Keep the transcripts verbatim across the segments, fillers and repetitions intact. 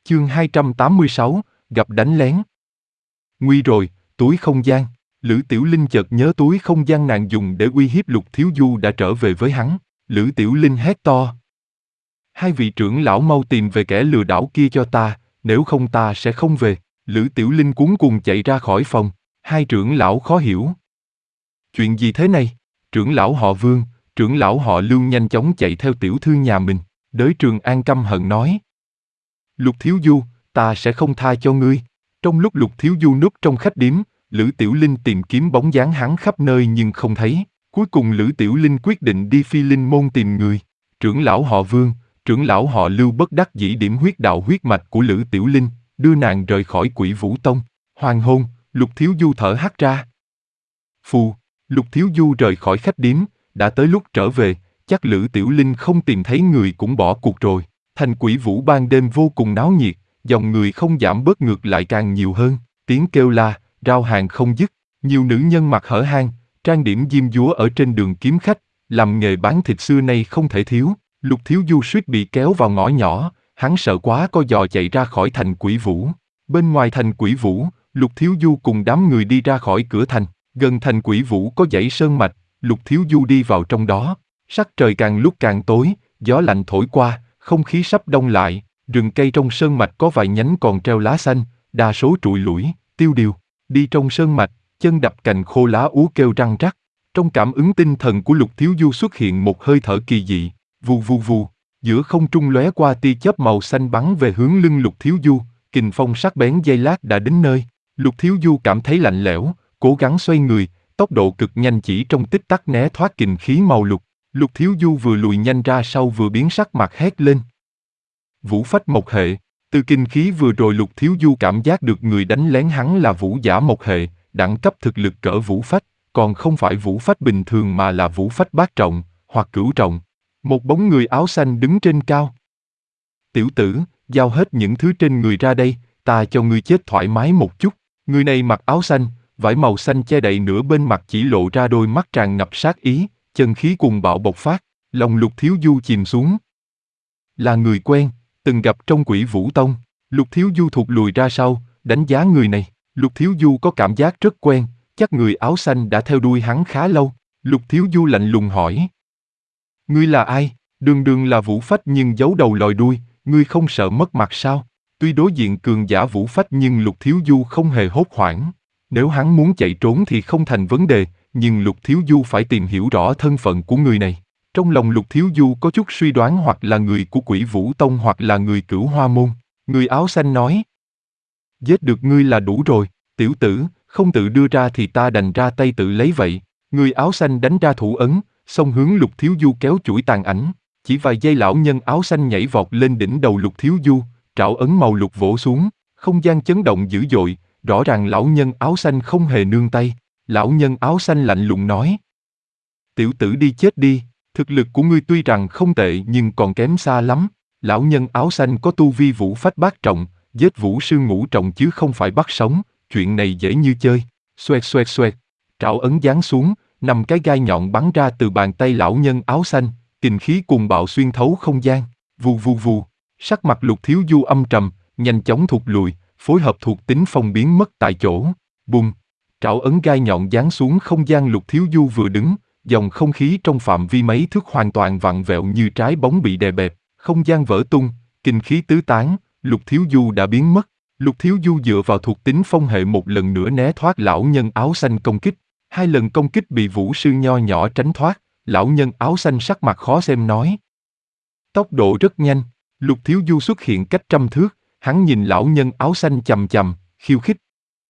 Chương hai trăm tám mươi sáu, gặp đánh lén. Nguy rồi, túi không gian. Lữ Tiểu Linh chợt nhớ túi không gian nàng dùng để uy hiếp Lục Thiếu Du đã trở về với hắn. Lữ Tiểu Linh hét to. Hai vị trưởng lão mau tìm về kẻ lừa đảo kia cho ta, nếu không ta sẽ không về. Lữ Tiểu Linh cuống cuồng chạy ra khỏi phòng. Hai trưởng lão khó hiểu. Chuyện gì thế này? Trưởng lão họ Vương, trưởng lão họ Lưu nhanh chóng chạy theo tiểu thư nhà mình. Đới Trường An căm hận nói. Lục Thiếu Du, ta sẽ không tha cho ngươi. Trong lúc Lục Thiếu Du núp trong khách điếm, Lữ Tiểu Linh tìm kiếm bóng dáng hắn khắp nơi nhưng không thấy. Cuối cùng Lữ Tiểu Linh quyết định đi Phi Linh môn tìm người. Trưởng lão họ Vương, trưởng lão họ Lưu bất đắc dĩ điểm huyết đạo huyết mạch của Lữ Tiểu Linh, đưa nàng rời khỏi Quỷ Vũ Tông. Hoàng hôn, Lục Thiếu Du thở hắt ra. Phù, Lục Thiếu Du rời khỏi khách điếm, đã tới lúc trở về, chắc Lữ Tiểu Linh không tìm thấy người cũng bỏ cuộc rồi. Thành Quỷ Vũ ban đêm vô cùng náo nhiệt, dòng người không giảm bớt ngược lại càng nhiều hơn, tiếng kêu la, rao hàng không dứt, nhiều nữ nhân mặc hở hang, trang điểm diêm dúa ở trên đường kiếm khách, làm nghề bán thịt xưa nay không thể thiếu. Lục Thiếu Du suýt bị kéo vào ngõ nhỏ, hắn sợ quá co giò chạy ra khỏi thành Quỷ Vũ. Bên ngoài thành Quỷ Vũ, Lục Thiếu Du cùng đám người đi ra khỏi cửa thành, gần thành Quỷ Vũ có dãy sơn mạch, Lục Thiếu Du đi vào trong đó, sắc trời càng lúc càng tối, gió lạnh thổi qua, không khí sắp đông lại, rừng cây trong sơn mạch có vài nhánh còn treo lá xanh, đa số trụi lủi, tiêu điều. Đi trong sơn mạch, chân đập cành khô lá úa kêu răng rắc. Trong cảm ứng tinh thần của Lục Thiếu Du xuất hiện một hơi thở kỳ dị, vù vù vù, giữa không trung lóe qua tia chớp màu xanh bắn về hướng lưng Lục Thiếu Du, kình phong sắc bén giây lát đã đến nơi. Lục Thiếu Du cảm thấy lạnh lẽo, cố gắng xoay người, tốc độ cực nhanh chỉ trong tích tắc né thoát kình khí màu lục. Lục Thiếu Du vừa lùi nhanh ra sau vừa biến sắc mặt hét lên. Vũ phách mộc hệ, từ kinh khí vừa rồi Lục Thiếu Du cảm giác được người đánh lén hắn là vũ giả mộc hệ, đẳng cấp thực lực cỡ vũ phách, còn không phải vũ phách bình thường mà là vũ phách bát trọng, hoặc cửu trọng. Một bóng người áo xanh đứng trên cao. Tiểu tử, giao hết những thứ trên người ra đây, ta cho ngươi chết thoải mái một chút. Người này mặc áo xanh, vải màu xanh che đậy nửa bên mặt chỉ lộ ra đôi mắt tràn ngập sát ý, chân khí cuồng bạo bộc phát, lòng Lục Thiếu Du chìm xuống. Là người quen, từng gặp trong Quỷ Vũ Tông. Lục Thiếu Du thụt lùi ra sau, đánh giá người này. Lục Thiếu Du có cảm giác rất quen, chắc người áo xanh đã theo đuôi hắn khá lâu. Lục Thiếu Du lạnh lùng hỏi. Ngươi là ai? Đường đường là vũ phách nhưng giấu đầu lòi đuôi, ngươi không sợ mất mặt sao? Tuy đối diện cường giả vũ phách nhưng Lục Thiếu Du không hề hốt hoảng. Nếu hắn muốn chạy trốn thì không thành vấn đề, nhưng Lục Thiếu Du phải tìm hiểu rõ thân phận của người này. Trong lòng Lục Thiếu Du có chút suy đoán hoặc là người của Quỷ Vũ Tông hoặc là người Cửu Hoa Môn. Người áo xanh nói. Giết được ngươi là đủ rồi, tiểu tử, không tự đưa ra thì ta đành ra tay tự lấy vậy. Người áo xanh đánh ra thủ ấn, xông hướng Lục Thiếu Du kéo chuỗi tàn ảnh. Chỉ vài giây lão nhân áo xanh nhảy vọt lên đỉnh đầu Lục Thiếu Du, trảo ấn màu lục vỗ xuống, không gian chấn động dữ dội, rõ ràng lão nhân áo xanh không hề nương tay. Lão nhân áo xanh lạnh lùng nói. Tiểu tử đi chết đi, thực lực của ngươi tuy rằng không tệ nhưng còn kém xa lắm. Lão nhân áo xanh có tu vi vũ phách bát trọng, giết vũ sư ngũ trọng chứ không phải bắt sống, chuyện này dễ như chơi. Xoẹt xoẹt xoẹt, trảo ấn giáng xuống, năm cái gai nhọn bắn ra từ bàn tay lão nhân áo xanh, kình khí cuồng bạo xuyên thấu không gian, vù vù vù. Sắc mặt Lục Thiếu Du âm trầm, nhanh chóng thụt lùi, phối hợp thuộc tính phong biến mất tại chỗ. Bùng, trảo ấn gai nhọn giáng xuống không gian Lục Thiếu Du vừa đứng, dòng không khí trong phạm vi mấy thước hoàn toàn vặn vẹo như trái bóng bị đè bẹp, không gian vỡ tung, kinh khí tứ tán, Lục Thiếu Du đã biến mất. Lục Thiếu Du dựa vào thuộc tính phong hệ một lần nữa né thoát lão nhân áo xanh công kích, hai lần công kích bị vũ sư nho nhỏ tránh thoát. Lão nhân áo xanh sắc mặt khó xem nói. Tốc độ rất nhanh, Lục Thiếu Du xuất hiện cách trăm thước, hắn nhìn lão nhân áo xanh chằm chằm, khiêu khích.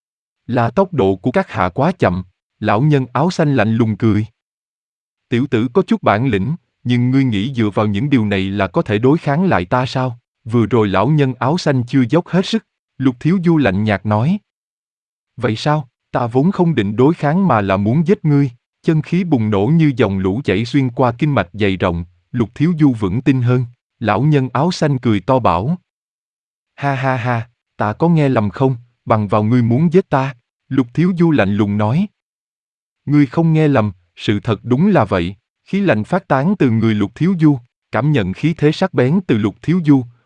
Là tốc độ của các hạ quá chậm, lão nhân áo xanh lạnh lùng cười. Tiểu tử có chút bản lĩnh, nhưng ngươi nghĩ dựa vào những điều này là có thể đối kháng lại ta sao? Vừa rồi lão nhân áo xanh chưa dốc hết sức, Lục Thiếu Du lạnh nhạt nói. Vậy sao, ta vốn không định đối kháng mà là muốn giết ngươi. Chân khí bùng nổ như dòng lũ chảy xuyên qua kinh mạch dày rộng, Lục Thiếu Du vững tin hơn. Lão nhân áo xanh cười to bảo. Ha ha ha, ta có nghe lầm không, bằng vào ngươi muốn giết ta? Lục Thiếu Du lạnh lùng nói. Ngươi không nghe lầm, sự thật đúng là vậy. Khí lạnh phát tán từ người Lục Thiếu Du, cảm nhận khí thế sắc bén từ Lục Thiếu Du,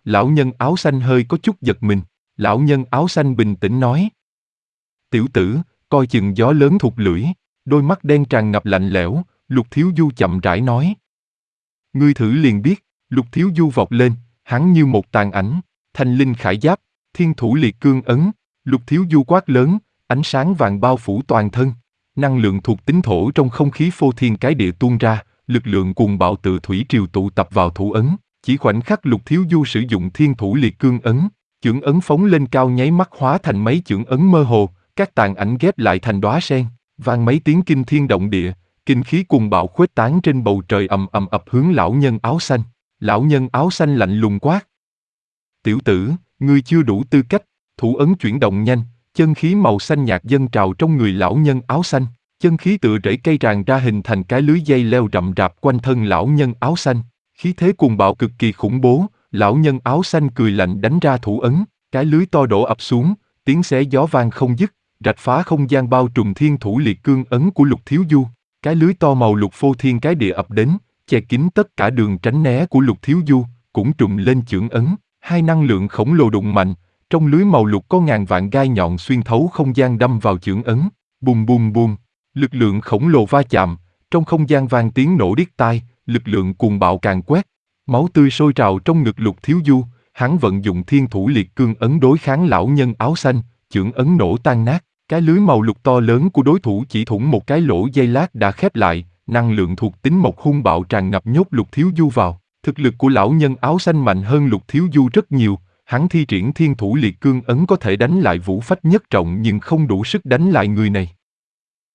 lão nhân áo xanh hơi có chút giật mình. Lão nhân áo xanh bình tĩnh nói. Tiểu tử, coi chừng gió lớn thụt lưỡi. Đôi mắt đen tràn ngập lạnh lẽo, Lục Thiếu Du chậm rãi nói. Ngươi thử liền biết. Lục Thiếu Du vọt lên, hắn như một tàn ảnh, thanh linh khải giáp, thiên thủ liệt cương ấn. Lục Thiếu Du quát lớn, ánh sáng vàng bao phủ toàn thân. Năng lượng thuộc tính thổ trong không khí phô thiên cái địa tuôn ra, lực lượng cuồng bạo tự thủy triều tụ tập vào thủ ấn. Chỉ khoảnh khắc Lục Thiếu Du sử dụng thiên thủ liệt cương ấn, chưởng ấn phóng lên cao nháy mắt hóa thành mấy chưởng ấn mơ hồ, các tàn ảnh ghép lại thành đóa sen, vang mấy tiếng kinh thiên động địa, kinh khí cuồng bạo khuếch tán trên bầu trời ầm ầm ập hướng lão nhân áo xanh. Lão nhân áo xanh lạnh lùng quát. Tiểu tử, ngươi chưa đủ tư cách. Thủ ấn chuyển động nhanh, chân khí màu xanh nhạt dâng trào trong người lão nhân áo xanh. Chân khí tựa rễ cây tràn ra hình thành cái lưới dây leo rậm rạp quanh thân lão nhân áo xanh. Khí thế cuồng bạo cực kỳ khủng bố, lão nhân áo xanh cười lạnh đánh ra thủ ấn, cái lưới to đổ ập xuống, tiếng xé gió vang không dứt, rạch phá không gian bao trùm thiên thủ liệt cương ấn của Lục Thiếu Du. Cái lưới to màu lục phô thiên cái địa ập đến, che kín tất cả đường tránh né của Lục Thiếu Du, cũng trùm lên chưởng ấn. Hai năng lượng khổng lồ đụng mạnh, trong lưới màu lục có ngàn vạn gai nhọn xuyên thấu không gian đâm vào chưởng ấn. Bùm bùm bùm, lực lượng khổng lồ va chạm, trong không gian vang tiếng nổ điếc tai, lực lượng cuồng bạo càng quét. Máu tươi sôi trào trong ngực Lục Thiếu Du, hắn vận dụng thiên thủ liệt cương ấn đối kháng lão nhân áo xanh, chưởng ấn nổ tan nát. Cái lưới màu lục to lớn của đối thủ chỉ thủng một cái lỗ giây lát đã khép lại, năng lượng thuộc tính mộc hung bạo tràn ngập nhốt Lục Thiếu Du vào. Thực lực của lão nhân áo xanh mạnh hơn Lục Thiếu Du rất nhiều, hắn thi triển thiên thủ liệt cương ấn có thể đánh lại Vũ Phách Nhất Trọng nhưng không đủ sức đánh lại người này.